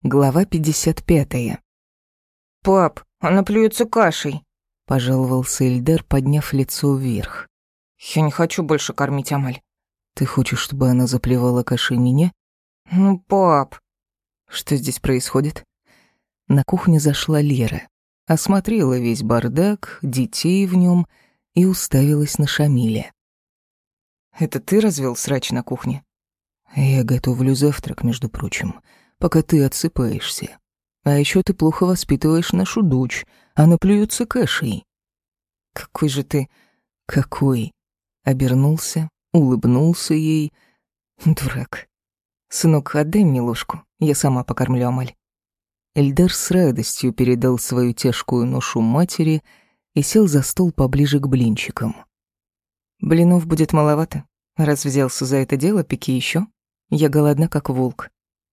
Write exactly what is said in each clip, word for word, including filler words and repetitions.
Глава пятьдесят пятая. «Пап, она плюется кашей», — пожаловался Эльдар, подняв лицо вверх. «Я не хочу больше кормить Амаль». «Ты хочешь, чтобы она заплевала кашей мне?» «Ну, пап...» «Что здесь происходит?» На кухню зашла Лера, осмотрела весь бардак, детей в нем и уставилась на Шамиля. «Это ты развел срач на кухне?» «Я готовлю завтрак, между прочим, пока ты отсыпаешься. А еще ты плохо воспитываешь нашу дочь, она плюется кашей». «Какой же ты...» «Какой?» Обернулся, улыбнулся ей. Дурак. «Сынок, отдай мне ложку, я сама покормлю Амаль». Эльдар с радостью передал свою тяжкую ношу матери и сел за стол поближе к блинчикам. «Блинов будет маловато. Раз взялся за это дело, пеки еще. Я голодна, как волк».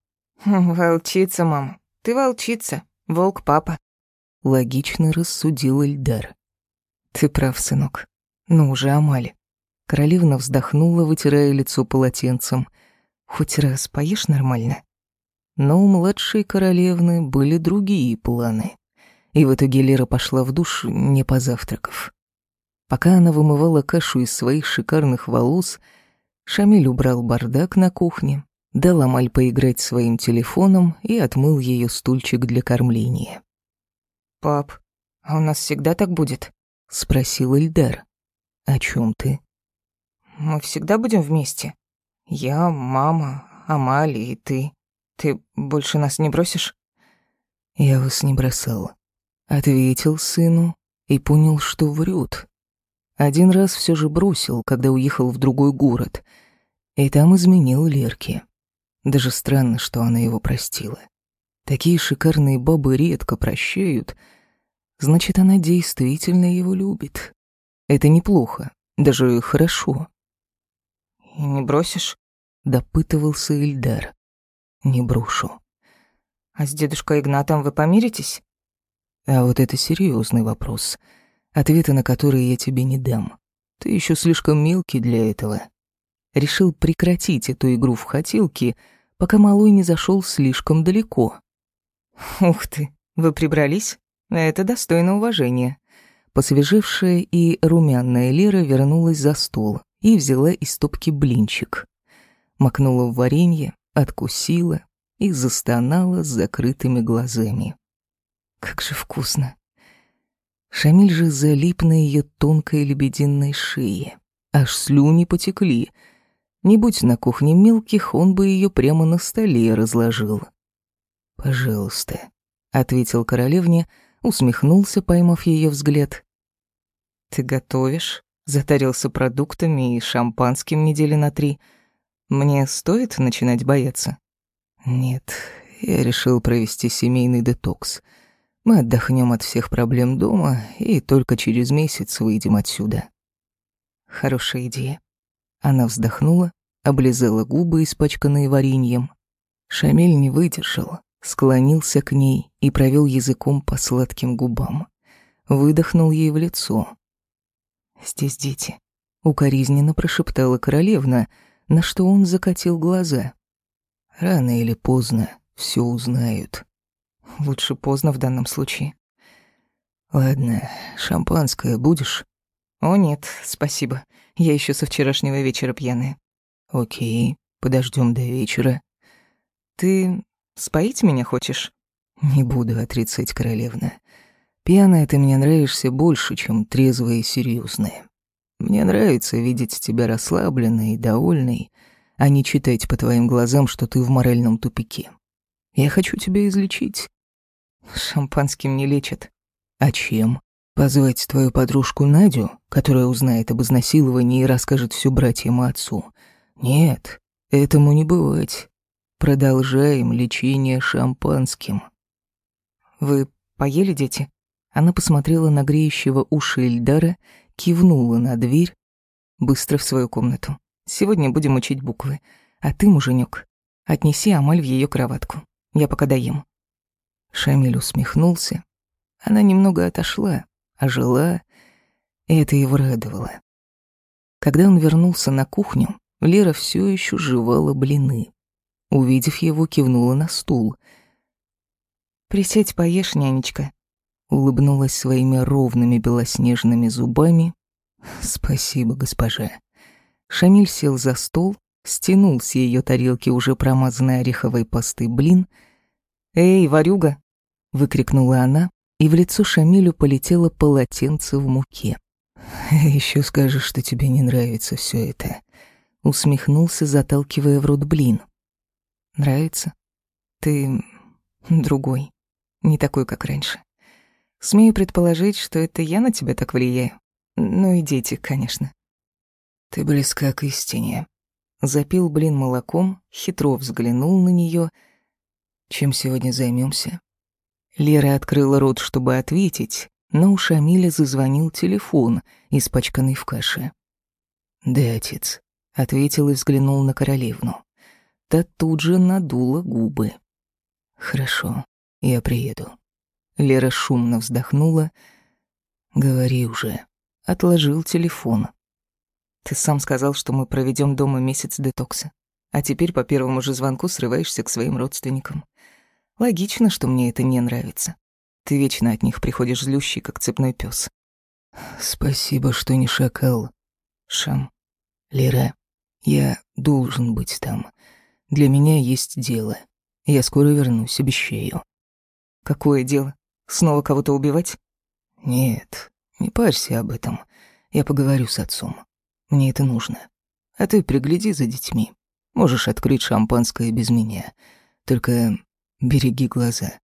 «Волчица, мама. Ты волчица. Волк папа». Логично рассудил Эльдар. «Ты прав, сынок. Ну уже, Амаль». Королевна вздохнула, вытирая лицо полотенцем. «Хоть раз поешь нормально». Но у младшей королевны были другие планы. И в итоге Лера пошла в душ, не позавтракав. Пока она вымывала кашу из своих шикарных волос, Шамиль убрал бардак на кухне, дал Амаль поиграть своим телефоном и отмыл ее стульчик для кормления. «Пап, а у нас всегда так будет?» — спросил Эльдар. «О чем ты?» «Мы всегда будем вместе. Я, мама, Амаль и ты. Ты больше нас не бросишь?» «Я вас не бросал», — ответил сыну и понял, что врет. Один раз все же бросил, когда уехал в другой город, и там изменил Лерке. Даже странно, что она его простила. Такие шикарные бабы редко прощают, значит, она действительно его любит. Это неплохо, даже хорошо. «И не бросишь?» — допытывался Эльдар. «Не брошу». «А с дедушкой Игнатом вы помиритесь?» «А вот это серьезный вопрос, ответа на который я тебе не дам. Ты еще слишком мелкий для этого». Решил прекратить эту игру в хотелки, пока малой не зашел слишком далеко. «Ух ты, вы прибрались? Это достойно уважения». Посвежевшая и румяная Лера вернулась за стол и взяла из стопки блинчик. Макнула в варенье, откусила и застонала с закрытыми глазами. Как же вкусно. Шамиль же залип на ее тонкой лебединой шее. Аж слюни потекли. Не будь на кухне мелких, он бы ее прямо на столе разложил. «Пожалуйста», — ответил королевне, усмехнулся, поймав ее взгляд. «Ты готовишь?» Затарился продуктами и шампанским недели на три. Мне стоит начинать бояться? Нет, я решил провести семейный детокс. Мы отдохнем от всех проблем дома и только через месяц выйдем отсюда. Хорошая идея. Она вздохнула, облизала губы, испачканные вареньем. Шамиль не выдержал, склонился к ней и провел языком по сладким губам. Выдохнул ей в лицо. «Здесь дети», — укоризненно прошептала королевна, на что он закатил глаза. «Рано или поздно все узнают». «Лучше поздно в данном случае». «Ладно, шампанское будешь?» «О нет, спасибо. Я еще со вчерашнего вечера пьяная». «Окей, подождем до вечера». «Ты споить меня хочешь?» «Не буду отрицать, королевна. Пьяная ты мне нравишься больше, чем трезвая и серьезная. Мне нравится видеть тебя расслабленной и довольной, а не читать по твоим глазам, что ты в моральном тупике. Я хочу тебя излечить». «Шампанским не лечат». «А чем? Позвать твою подружку Надю, которая узнает об изнасиловании и расскажет всё братьям и отцу? Нет, этому не бывать. Продолжаем лечение шампанским». «Вы поели, дети?» Она посмотрела на греющего уши Эльдара, кивнула на дверь. «Быстро в свою комнату. Сегодня будем учить буквы. А ты, муженек, отнеси Амаль в ее кроватку. Я пока доем». Шамиль усмехнулся. Она немного отошла, ожила, и это его радовало. Когда он вернулся на кухню, Лера все еще жевала блины. Увидев его, кивнула на стул. «Присядь, поешь, нянечка». Улыбнулась своими ровными белоснежными зубами. «Спасибо, госпожа». Шамиль сел за стол, стянул с ее тарелки уже промазанный ореховой пастой блин. «Эй, ворюга!» — выкрикнула она, и в лицо Шамилю полетело полотенце в муке. «Еще скажешь, что тебе не нравится все это», — усмехнулся, заталкивая в рот блин. «Нравится? Ты другой, не такой, как раньше. Смею предположить, что это я на тебя так влияю. Ну и дети, конечно». «Ты близка к истине». Запил блин молоком, хитро взглянул на нее. «Чем сегодня займемся? Лера открыла рот, чтобы ответить, но у Шамиля зазвонил телефон, испачканный в каше. «Да, отец», — ответил и взглянул на королевну. Та тут же надула губы. «Хорошо, я приеду». Лера шумно вздохнула. «Говори уже». Отложил телефон. «Ты сам сказал, что мы проведем дома месяц детокса, а теперь по первому же звонку срываешься к своим родственникам. Логично, что мне это не нравится. Ты вечно от них приходишь злющий, как цепной пес. «Спасибо, что не шакал, Шам». Лера, я должен быть там. Для меня есть дело. Я скоро вернусь, обещаю». «Какое дело? Снова кого-то убивать?» «Нет, не парься об этом. Я поговорю с отцом. Мне это нужно. А ты пригляди за детьми. Можешь открыть шампанское без меня. Только береги глаза».